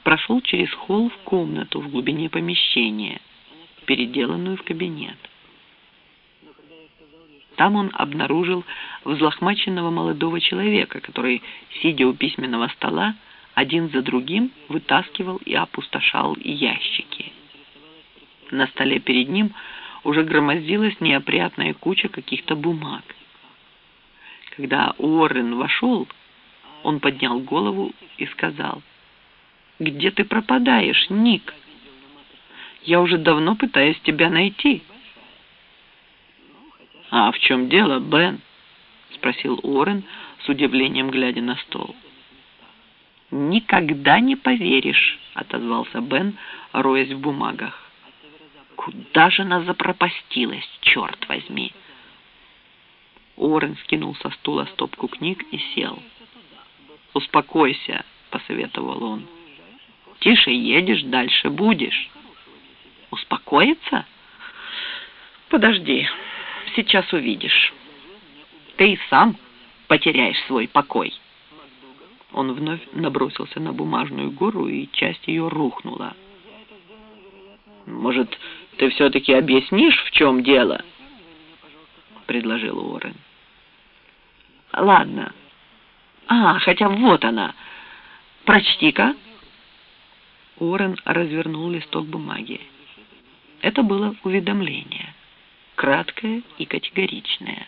прошел через холл в комнату в глубине помещения, переделанную в кабинет. Там он обнаружил взлохмаченного молодого человека, который, сидя у письменного стола, один за другим вытаскивал и опустошал ящики. На столе перед ним уже громоздилась неопрятная куча каких-то бумаг. Когда Уоррен вошел, он поднял голову и сказал: «Где ты пропадаешь, Ник? Я уже давно пытаюсь тебя найти». «А в чем дело, Бен?» — спросил Уоррен с удивлением, глядя на стол. «Никогда не поверишь», — отозвался Бен, роясь в бумагах. «Куда же она запропастилась, черт возьми?» Уоррен скинул со стула стопку книг и сел. «Успокойся», — посоветовал он. «Тише едешь, дальше будешь». «Успокоиться? Подожди, сейчас увидишь. Ты и сам потеряешь свой покой». Он вновь набросился на бумажную гору, и часть ее рухнула. «Может, ты все-таки объяснишь, в чем дело?» — предложил Уоррен. «Ладно. Хотя вот она. Прочти-ка». Уоррен развернул листок бумаги. Это было уведомление, краткое и категоричное.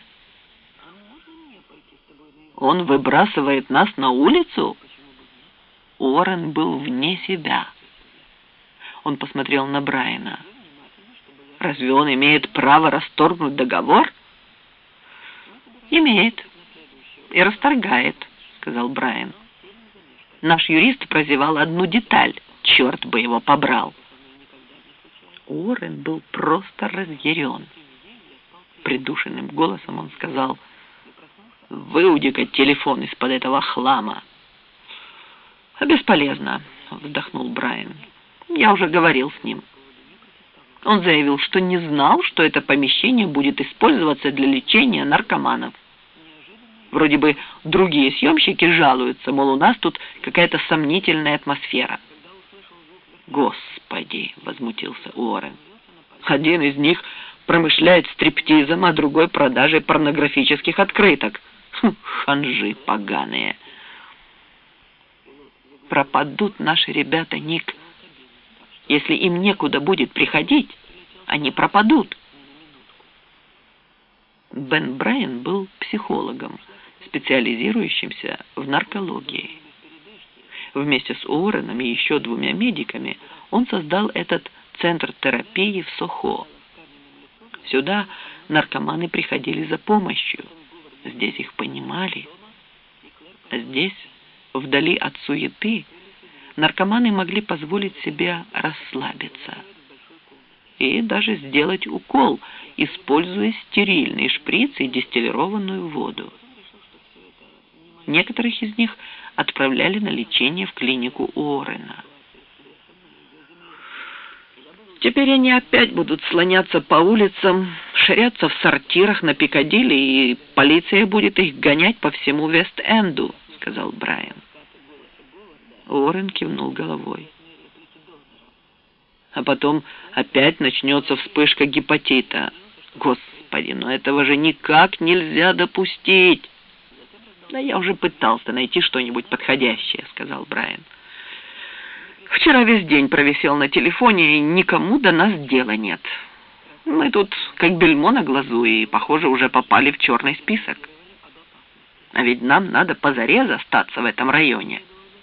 «Он выбрасывает нас на улицу?» Уоррен был вне себя. Он посмотрел на Брайана. «Разве он имеет право расторгнуть договор?» «Имеет. И расторгает», — сказал Брайан. «Наш юрист прозевал одну деталь. Черт бы его побрал». Уоррен был просто разъярен. Придушенным голосом он сказал: «Выуди-ка телефон из-под этого хлама». «Бесполезно», — вздохнул Брайан. «Я уже говорил с ним. Он заявил, что не знал, что это помещение будет использоваться для лечения наркоманов. Вроде бы другие съемщики жалуются, мол, у нас тут какая-то сомнительная атмосфера». «Господи!» — возмутился Уоррен. «Один из них промышляет стриптизом, а другой продажей порнографических открыток. Ханжи поганые!» «Пропадут наши ребята, Ник. Если им некуда будет приходить, они пропадут». Бен Брайан был психологом, специализирующимся в наркологии. Вместе с Уорреном и еще двумя медиками он создал этот центр терапии в Сохо. Сюда наркоманы приходили за помощью. Здесь их понимали. А здесь, вдали от суеты, наркоманы могли позволить себе расслабиться и даже сделать укол, используя стерильный шприц и дистиллированную воду. Некоторых из них отправляли на лечение в клинику Уоррена. Теперь они опять будут слоняться по улицам, ширяться в сортирах на Пикадилли, и полиция будет их гонять по всему Вест-Энду, сказал Брайан. Уоррен кивнул головой. А потом опять начнется вспышка гепатита. Господи, но этого же никак нельзя допустить. «Да я уже пытался найти что-нибудь подходящее», — сказал Брайан. «Вчера весь день провисел на телефоне, и никому до нас дела нет. Мы тут как бельмо на глазу, и, похоже, уже попали в черный список. А ведь нам надо позарез остаться в этом районе».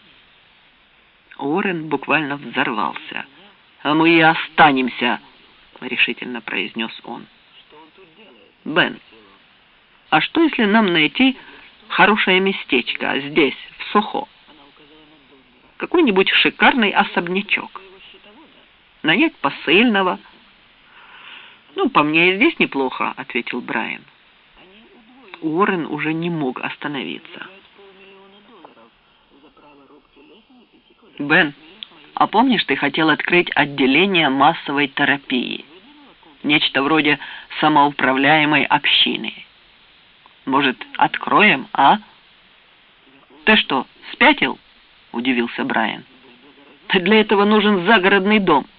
Уоррен буквально взорвался. «А мы и останемся», — решительно произнес он. «Бен, а что, если нам найти хорошее местечко здесь, в Сохо? Какой-нибудь шикарный особнячок. Нанять посыльного». «Ну, по мне и здесь неплохо», — ответил Брайан. Уоррен уже не мог остановиться. «Бен, а помнишь, ты хотел открыть отделение массовой терапии? Нечто вроде самоуправляемой общины. Может, откроем, а?» «Ты что, спятил?» — удивился Брайан. Для этого нужен загородный дом.